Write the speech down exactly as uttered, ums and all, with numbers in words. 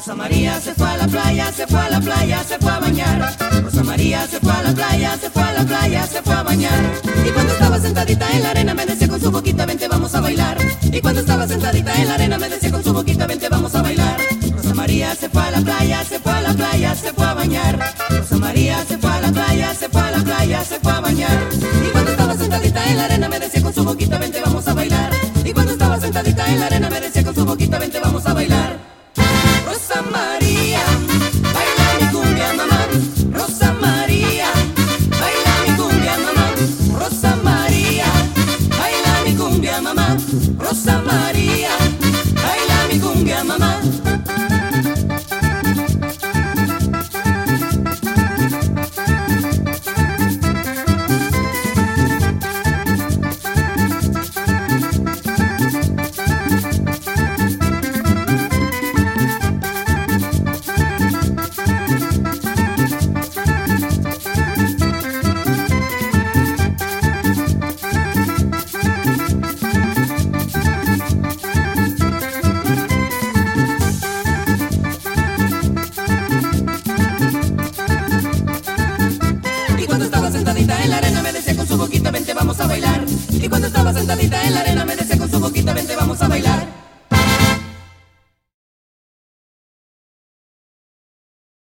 Rosa María se fue a la playa, se fue a la playa, se fue a bañar. Rosa María se fue a la playa, se fue a la playa, se fue a bañar. Y cuando estaba sentadita en la arena me decía con su boquita, vente vamos a bailar. Y cuando estaba sentadita en la arena me decía con su boquita, vente vamos a bailar. Rosa María se fue a la playa, se fue a la playa, se fue a bañar. Rosa María se fue a la playa, se fue a la playa, se fue a bañar. Y cuando estaba sentadita en la arena me decía con su boquita, vente vamos a bailar. Y cuando estaba sentadita en la arena me decía con su boquita, vente vamos a bailar. Rosa María, baila mi cumbia mamá. Rosa María, baila mi cumbia mamá. Rosa María, baila mi cumbia mamá. Rosa María, baila mi cumbia mamá. Sentadita en la arena me decía con su boquita, vente vamos a bailar. Y cuando estaba sentadita en la arena me decía con su boquita, vente vamos a bailar.